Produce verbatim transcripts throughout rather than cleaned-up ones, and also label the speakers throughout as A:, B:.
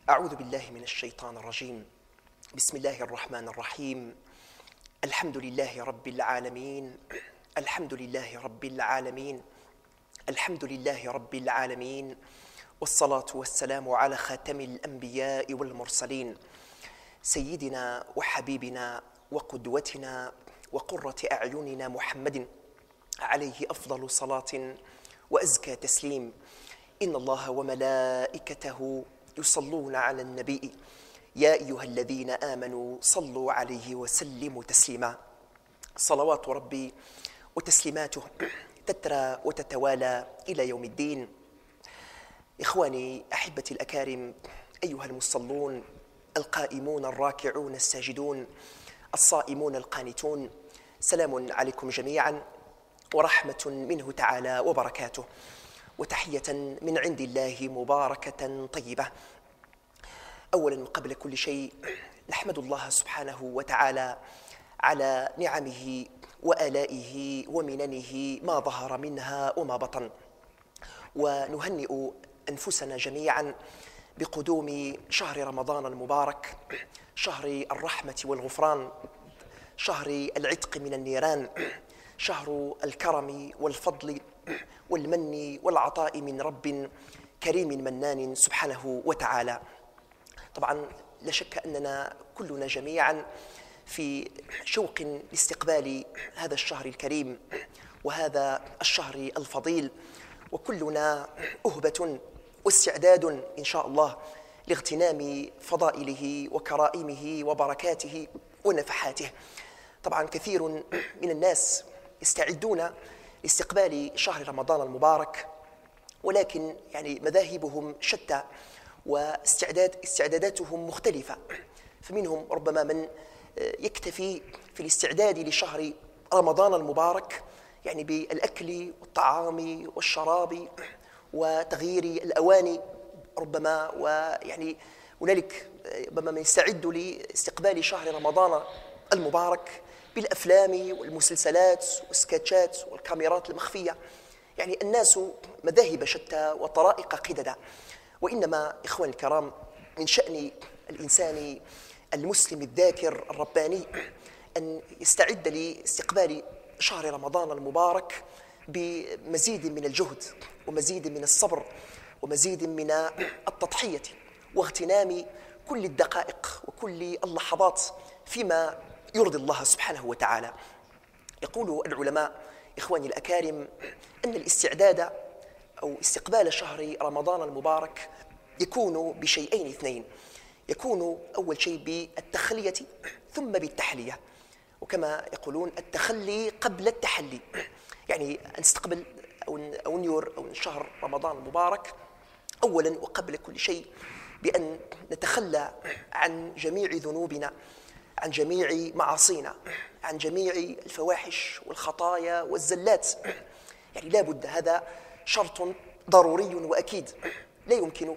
A: أعوذ بالله من الشيطان الرجيم. بسم الله الرحمن الرحيم. الحمد لله رب العالمين. الحمد لله رب العالمين. الحمد لله رب العالمين. والصلاة والسلام على خاتم الأنبياء والمرسلين سيدنا وحبيبنا وقدوتنا وقرة أعيننا محمد عليه أفضل صلاة وأزكى تسليم. إن الله وملائكته يصلون على النبي يا أيها الذين آمنوا صلوا عليه وسلموا تسليما. صلوات ربي وتسليماته تترى وتتوالى إلى يوم الدين. إخواني أحبتي الأكارم، أيها المصلون القائمون الراكعون الساجدون الصائمون القانتون، سلام عليكم جميعا ورحمة منه تعالى وبركاته، وتحية من عند الله مباركة طيبة. أولا وقبل كل شيء نحمد الله سبحانه وتعالى على نعمه وآلائه ومننه ما ظهر منها وما بطن، ونهنئ أنفسنا جميعا بقدوم شهر رمضان المبارك، شهر الرحمة والغفران، شهر العتق من النيران، شهر الكرم والفضل والمن والعطاء من رب كريم منان سبحانه وتعالى. طبعا لا شك أننا كلنا جميعا في شوق لاستقبال هذا الشهر الكريم وهذا الشهر الفضيل، وكلنا أهبة واستعداد إن شاء الله لاغتنام فضائله وكرائمه وبركاته ونفحاته. طبعا كثير من الناس يستعدون لاستقبال شهر رمضان المبارك، ولكن يعني مذاهبهم شتى واستعداد استعداداتهم مختلفة. فمنهم ربما من يكتفي في الاستعداد لشهر رمضان المبارك يعني بالأكل والطعام والشراب وتغيير الأواني ربما، ويعني هنالك ربما من يستعد لاستقبال شهر رمضان المبارك بالأفلام والمسلسلات والسكتشات والكاميرات المخفية. يعني الناس مذاهب شتى وطرائق قددا، وإنما إخواني الكرام من شأن الإنسان المسلم الذاكر الرباني أن يستعد لاستقبال شهر رمضان المبارك بمزيد من الجهد ومزيد من الصبر ومزيد من التضحية واغتنام كل الدقائق وكل اللحظات فيما يرضي الله سبحانه وتعالى. يقول العلماء إخواني الأكارم أن الاستعداد أو استقبال شهر رمضان المبارك يكون بشيئين اثنين. يكون أول شيء بالتخلية ثم بالتحلية، وكما يقولون التخلي قبل التحلي، يعني أن نستقبل أو نيور أو شهر رمضان المبارك أولا وقبل كل شيء بأن نتخلى عن جميع ذنوبنا، عن جميع معاصينا، عن جميع الفواحش والخطايا والزلات. يعني لا بد، هذا شرط ضروري وأكيد. لا يمكن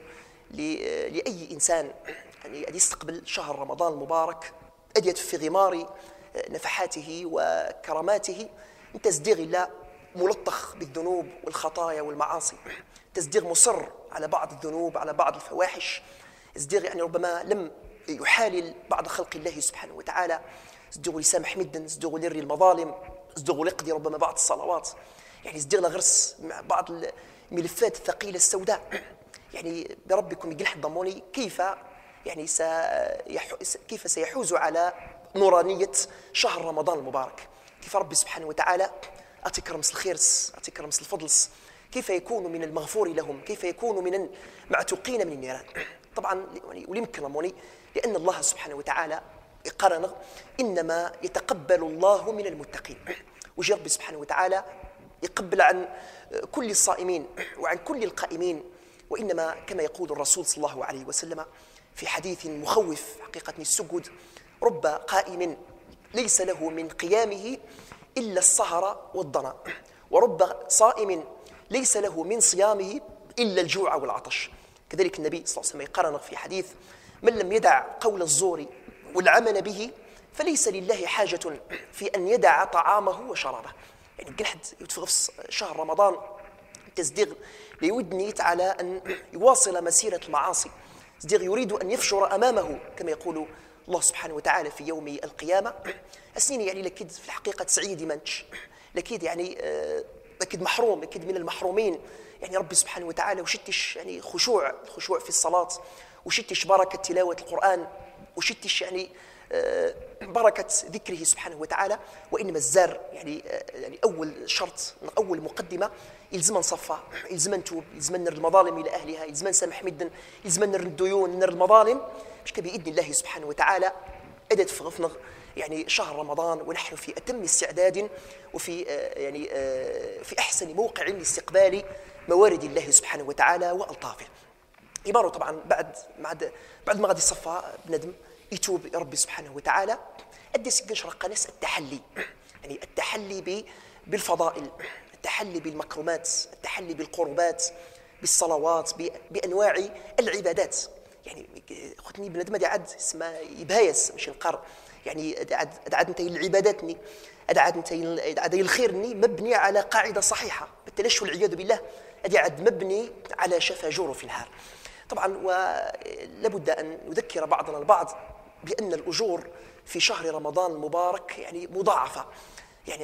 A: لأي إنسان يعني أن يستقبل شهر رمضان المبارك أن في غمار نفحاته وكراماته من تزديغ الله ملطخ بالذنوب والخطايا والمعاصي، تزديغ مصر على بعض الذنوب على بعض الفواحش، تزديغ يعني ربما لم يحالل بعض خلق الله سبحانه وتعالى، تزديغ لسامح مدا، تزديغ ليري المظالم، تزديغ لقضي ربما بعض الصلوات، يعني تزديغ لغرس مع بعض الملفات الثقيلة السوداء. يعني بربكم يقلح الضموني كيف يعني سيح... كيف سيحوز على نورانية شهر رمضان المبارك، كيف ربي سبحانه وتعالى أعطيك رمس الخيرس، أعطيك رمس الفضلس، كيف يكون من المغفور لهم، كيف يكون من المعتوقين من النيران. طبعا وليمكن رموني لأن الله سبحانه وتعالى قرن إنما يتقبل الله من المتقين، وجه ربي سبحانه وتعالى يقبل عن كل الصائمين وعن كل القائمين، وإنما كما يقول الرسول صلى الله عليه وسلم في حديث مخوف حقيقة السجود: رب قائم ليس له من قيامه إلا السهر والضنا، ورب صائم ليس له من صيامه إلا الجوع والعطش. كذلك النبي صلى الله عليه وسلم قرن في حديث: من لم يدع قول الزور والعمل به فليس لله حاجة في أن يدع طعامه وشرابه. يعني قلحد يتفغف شهر رمضان تزديغ ليود نيت على أن يواصل مسيرة المعاصي، صديق يريد أن يفجر أمامه كما يقول الله سبحانه وتعالى في يوم القيامة. أسنيني يعني لكيد في الحقيقة سعيد منش لكيد يعني لكيد محروم لكيد من المحرومين يعني ربي سبحانه وتعالى وشتش يعني خشوع خشوع في الصلاة وشتش بركة تلاوة القرآن وشتش يعني بركة ذكره سبحانه وتعالى. وإنما الزار يعني يعني أول شرط أول مقدمة يلزم نصفى يلزم نتوب يلزم نر المظالم إلى أهلها يلزم نسامح مدا يلزم نر الديون نر المظالم مش بإذن الله سبحانه وتعالى أدت فغفنغ يعني شهر رمضان ونحن في أتم استعداد وفي يعني في أحسن موقع لاستقبال موارد الله سبحانه وتعالى وألطافه. عبارة طبعا بعد بعد بعد ما غادي يصفى بندم يتوب يا ربي سبحانه وتعالى أدي سكنش رقانس التحلي يعني التحلي بالفضائل التحلي بالمكرمات التحلي بالقربات بالصلوات بأنواع العبادات. يعني خدني بندم دي عاد اسمه يبهايس مش نقر يعني عاد عاد انت العباداتني عاد انت عاد الخيرني مبني على قاعده صحيحه بالتلش والعياذ بالله ادي عاد مبني على شفا جرف النهار. طبعا ولابد ان نذكر بعضنا البعض بان الاجور في شهر رمضان المبارك يعني مضاعفه. يعني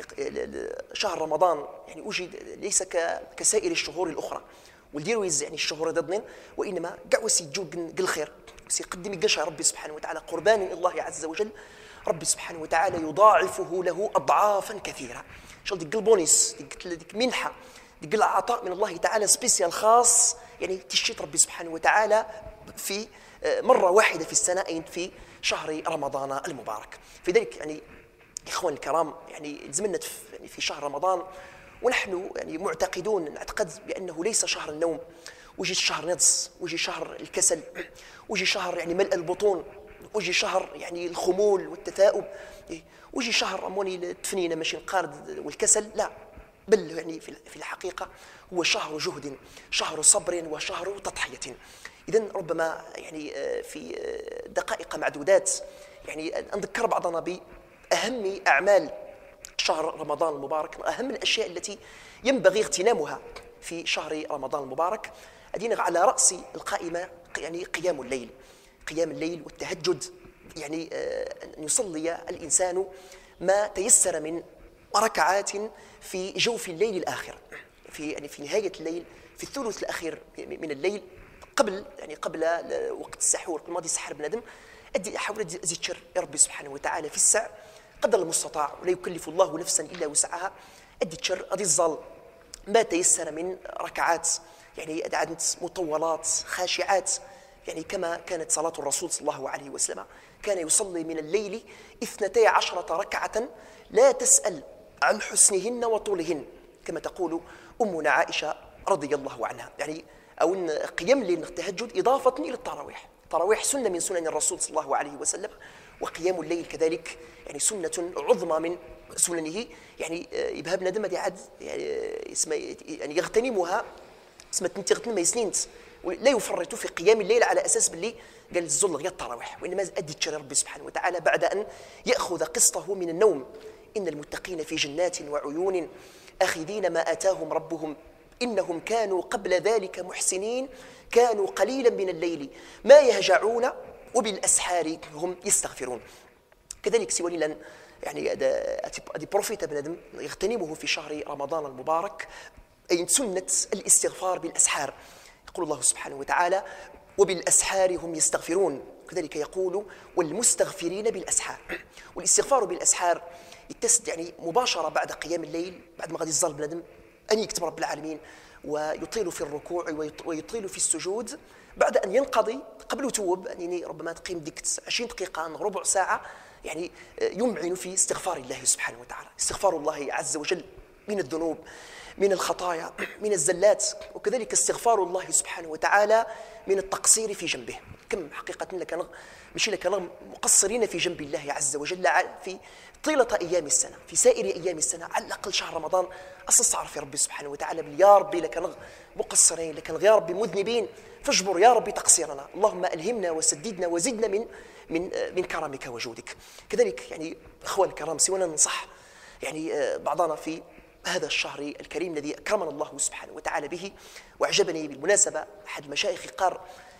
A: شهر رمضان يعني وجد ليس كسائر الشهور الاخرى والديرويز يعني الشهور ضدن وانما كاع وسيجوق الخير وسيقدم قشا ربي سبحانه وتعالى قربان الى الله عز وجل ربي سبحانه وتعالى يضاعفه له اضعافا كثيره. شغل ديك البونيس ديك ديك منحه ديك العطاء من الله تعالى سبيسيال خاص يعني تشيت ربي سبحانه وتعالى في مره واحده في السنه أي في شهر رمضان المبارك. في ذلك يعني اخوان الكرام يعني زمنت يعني في شهر رمضان ونحن يعني معتقدون نعتقد بأنه ليس شهر النوم ويجي شهر نضس ويجي شهر الكسل ويجي شهر يعني ملء البطون ويجي شهر يعني الخمول والتثاؤب ويجي شهر أموني التفنينة ماشي القارد والكسل. لا بل يعني في الحقيقة هو شهر جهد شهر صبر وشهر تضحية. إذن ربما يعني في دقائق معدودات يعني نذكر بعضنا بأهم أعمال شهر رمضان المبارك أهم الأشياء التي ينبغي اغتنامها في شهر رمضان المبارك. أدينا على رأس القائمة يعني قيام الليل قيام الليل والتهجد يعني أن يصلي الإنسان ما تيسر من ركعات في جوف الليل الآخر في يعني في نهاية الليل في الثلث الأخير من الليل قبل يعني قبل وقت السحور قبل ما يسحر بنادم أدي أحاول أزيد شر يا ربي سبحانه وتعالى في الساعة قدر المستطاع ولا يكلف الله نفسا إلا وسعها أدي تشر أدي الظل ما تيسر من ركعات يعني عدد مطولات خاشعات يعني كما كانت صلاة الرسول صلى الله عليه وسلم كان يصلي من الليل اثنتي عشرة ركعة لا تسأل عن حسنهن وطولهن كما تقول أمنا عائشة رضي الله عنها. يعني أو أن قيام الليل التهجد إضافة إلى التراويح التراويح سنة من سنن الرسول صلى الله عليه وسلم وقيام الليل كذلك يعني سنة عظمى من سننه يعني يبهب ندم دي عاد يعني اسمه يعني يغتنمها اسمه تغتنم سنين لا يفرط في قيام الليل على أساس باللي قال الزل غير التراويح وإنما أدي تشري ربي سبحانه وتعالى بعد أن يأخذ قسطه من النوم. إن المتقين في جنات وعيون آخذين ما آتاهم ربهم إنهم كانوا قبل ذلك محسنين كانوا قليلا من الليل ما يهجعون وبالأسحار هم يستغفرون. كذلك سوى لن يعني أدي بروفيت بنادم يغتنمه في شهر رمضان المبارك أي سنة الاستغفار بالأسحار. يقول الله سبحانه وتعالى وبالأسحار هم يستغفرون كذلك يقول والمستغفرين بالأسحار. والاستغفار بالأسحار يتسد يعني مباشرة بعد قيام الليل بعد ما غادي يظل بنادم أن يكتب رب العالمين ويطيل في الركوع ويطيل في السجود بعد أن ينقضي قبل توب يعني ربما تقيم ديك عشرين دقيقة ربع ساعة يعني يمعن في استغفار الله سبحانه وتعالى. استغفار الله عز وجل من الذنوب من الخطايا من الزلات وكذلك استغفار الله سبحانه وتعالى من التقصير في جنبه. كم حقيقة لك مش لك مقصرين في جنب الله عز وجل في طيلة أيام السنة في سائر أيام السنة على الأقل شهر رمضان أصلا في ربي سبحانه وتعالى يا ربي لك مقصرين لك يا ربي مذنبين فاجبر يا ربي تقصيرنا اللهم ألهمنا وسددنا وزدنا من من من كرمك وجودك. كذلك يعني أخوان الكرام سوانا ننصح يعني بعضنا في هذا الشهر الكريم الذي أكرمنا الله سبحانه وتعالى به. وأعجبني بالمناسبة أحد المشايخ قال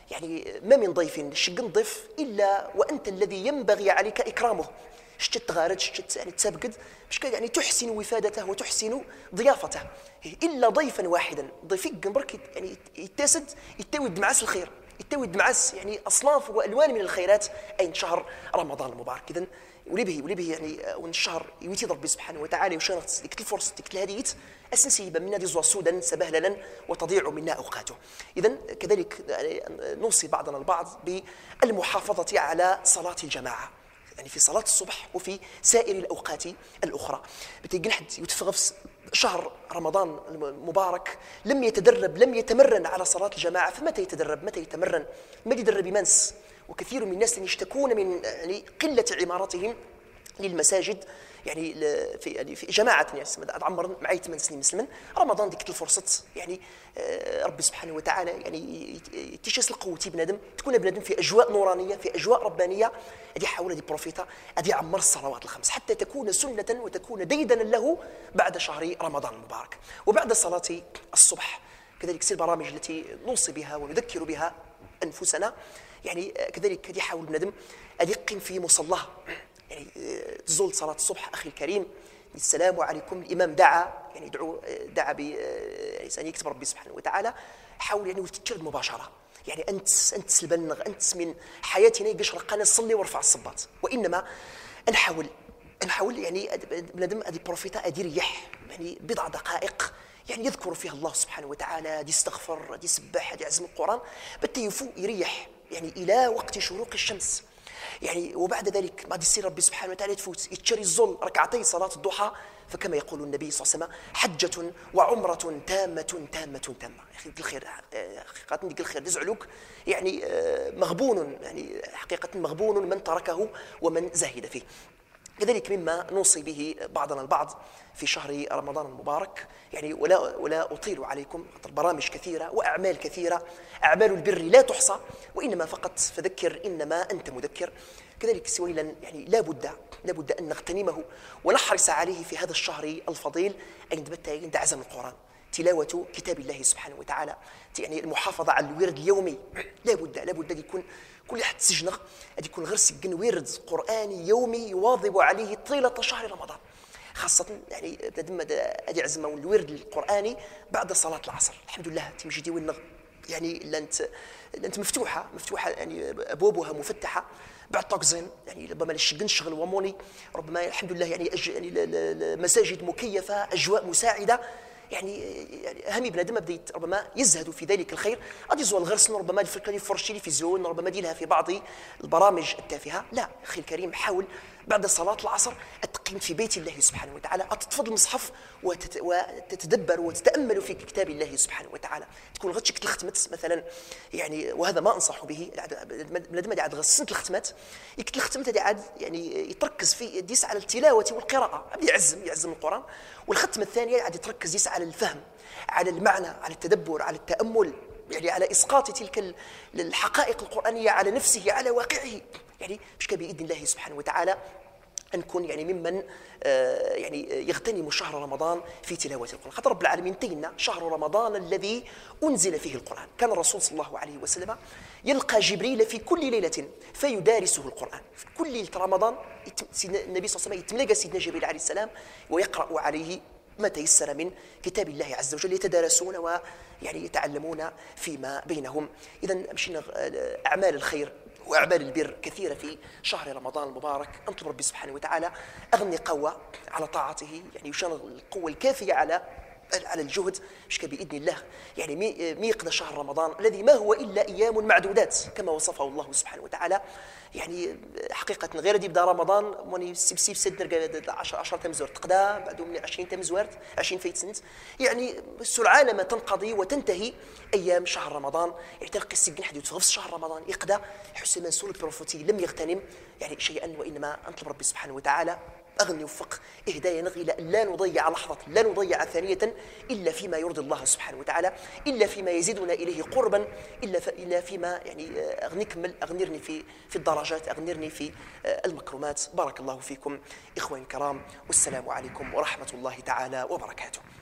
A: يعني ما من ضيف شق ضيف إلا وأنت الذي ينبغي عليك إكرامه. شتت تغارد شتت يعني تسابقد باش يعني تحسن وفادته وتحسن ضيافته. إلا ضيفا واحدا ضيفك برك يعني يتسد يتود معاس الخير، يتود معاس يعني أصناف وألوان من الخيرات أين شهر رمضان المبارك. إذن ولي به ولي به يعني وان الشهر يويتي ربي سبحانه وتعالى وشانت ديك الفرصه ديك الهديت اسنسيبه منا دي زوا سودا سبهللا وتضيع منا اوقاته. اذا كذلك نوصي بعضنا البعض بالمحافظه على صلاه الجماعه، يعني في صلاه الصبح وفي سائر الاوقات الاخرى. بتلقى حد يتفغف شهر رمضان المبارك لم يتدرب لم يتمرن على صلاه الجماعه، فمتى يتدرب متى يتمرن؟ ما يدرب يمنس. وكثير من الناس يشتكون من يعني قله عمارتهم للمساجد، يعني في يعني في جماعه الناس عمر معي ثمان سنين مسلما رمضان ديك الفرصه يعني ربي سبحانه وتعالى يعني تيشس القوتي بنادم تكون بنادم في اجواء نورانيه في اجواء ربانيه غادي يحاول هذه بروفيتا غادي يعمر الصلوات الخمس حتى تكون سنه وتكون ديدنا له بعد شهر رمضان المبارك. وبعد صلاه الصبح كذلك سير البرامج التي نوصي بها ونذكر بها انفسنا، يعني كذلك غادي يحاول بنادم غادي يقيم في مصلاه، يعني تزول صلاه الصبح اخي الكريم السلام عليكم الامام دعا يعني يدعو دعا ب يعني يكتب ربي سبحانه وتعالى، حاول يعني تتشرد مباشره، يعني انت انت سلبنغ انت من حياتنا يقشر قنا صلي وارفع الصباط، وانما نحاول نحاول يعني بنادم غادي بروفيتا غادي يريح يعني بضع دقائق يعني يذكر فيها الله سبحانه وتعالى، غادي يستغفر غادي يسبح غادي يعزم القران بتا يفو يريح يعني الى وقت شروق الشمس. يعني وبعد ذلك بعد يصير ربي سبحانه وتعالى تفوت يتشري الظل ركعتي صلاه الضحى، فكما يقول النبي صلى الله عليه وسلم حجه وعمره تامه تامه تامه. يا اخي الخير حقيقه ديك الخير دزعلوك يعني مغبون، يعني حقيقه مغبون من تركه ومن زهد فيه. كذلك مما نوصي به بعضنا البعض في شهر رمضان المبارك، يعني ولا ولا اطيل عليكم برامج كثيره واعمال كثيره، اعمال البر لا تحصى، وانما فقط فذكر انما انت مذكر. كذلك سويلا يعني لا بد لا بد ان نغتنمه ونحرص عليه في هذا الشهر الفضيل، عند عزم القران، تلاوه كتاب الله سبحانه وتعالى، يعني المحافظه على الورد اليومي. لا بد لا بد يكون كل حد سجنغ غادي يكون غير سجن ورد قراني يومي يواظب عليه طيله شهر رمضان، خاصه يعني بنادم غادي يعزم الورد القراني بعد صلاه العصر. الحمد لله تمشي ديوالنا يعني لانت لانت مفتوحه مفتوحه يعني ابوابها مفتحه بعد طاكزين، يعني ربما الشغل الشغل وموني ربما الحمد لله يعني أج... يعني المساجد مكيفه اجواء مساعده، يعني يعني همي بنادم بدا ربما يزهد في ذلك الخير، غادي يزول غير سنه ربما الفكره يفرش تلفزيون ربما ديرها في بعض البرامج التافهه. لا اخي الكريم حاول بعد صلاه العصر تقيم في بيت الله سبحانه وتعالى، تتفضل المصحف وتت... وتتدبر وتتامل في كتاب الله سبحانه وتعالى، تكون غير شكل ختمت مثلا يعني، وهذا ما انصح به بنادم اللي عاد غسنت الختمات يكتب الختمات هذه عاد يعني يتركز في يديس على التلاوه والقراءه، بدا يعزم يعزم القران، والختمه الثانيه عاد يتركز يسعى على الفهم على المعنى على التدبر على التامل، يعني على اسقاط تلك الحقائق القرانيه على نفسه على واقعه، يعني باش باذن الله سبحانه وتعالى أن نكون يعني ممن آه يعني يغتنم شهر رمضان في تلاوة القرآن. خاطر رب العالمين تينا شهر رمضان الذي أنزل فيه القرآن، كان الرسول صلى الله عليه وسلم يلقى جبريل في كل ليلة فيدارسه القرآن. في كل ليلة رمضان النبي صلى الله عليه وسلم يتملقى سيدنا جبريل عليه السلام ويقرأ عليه ما تيسر من كتاب الله عز وجل، يتدارسون ويعني يتعلمون فيما بينهم. إذا مشينا أعمال الخير وأعمال البر كثيرة في شهر رمضان المبارك، أنطلب ربي سبحانه وتعالى أغني قوة على طاعته، يعني يشان القوة الكافية على على الجهد باش بإذن الله يعني مي يقضى شهر رمضان الذي ما هو إلا أيام معدودات كما وصفه الله سبحانه وتعالى. يعني حقيقة غير دي بدا رمضان ماني سيب سيد عشرة تم زورت تقدا بعد من عشرين تم زورت عشرين فايت سنت، يعني سرعان ما تنقضي وتنتهي أيام شهر رمضان، يعني تلقى السجن حد يتغفص شهر رمضان يقدا حسن منسول البروفوتي لم يغتنم يعني شيئا، وإنما أنطلب ربي سبحانه وتعالى أغني وفق إهدايا نغي لا نضيع لحظة لا نضيع ثانية إلا فيما يرضي الله سبحانه وتعالى، إلا فيما يزيدنا إليه قربا، إلا إلا فيما يعني أغنكمل أغنرني في في الدرجات أغنرني في المكرمات. بارك الله فيكم إخواني الكرام، والسلام عليكم ورحمة الله تعالى وبركاته.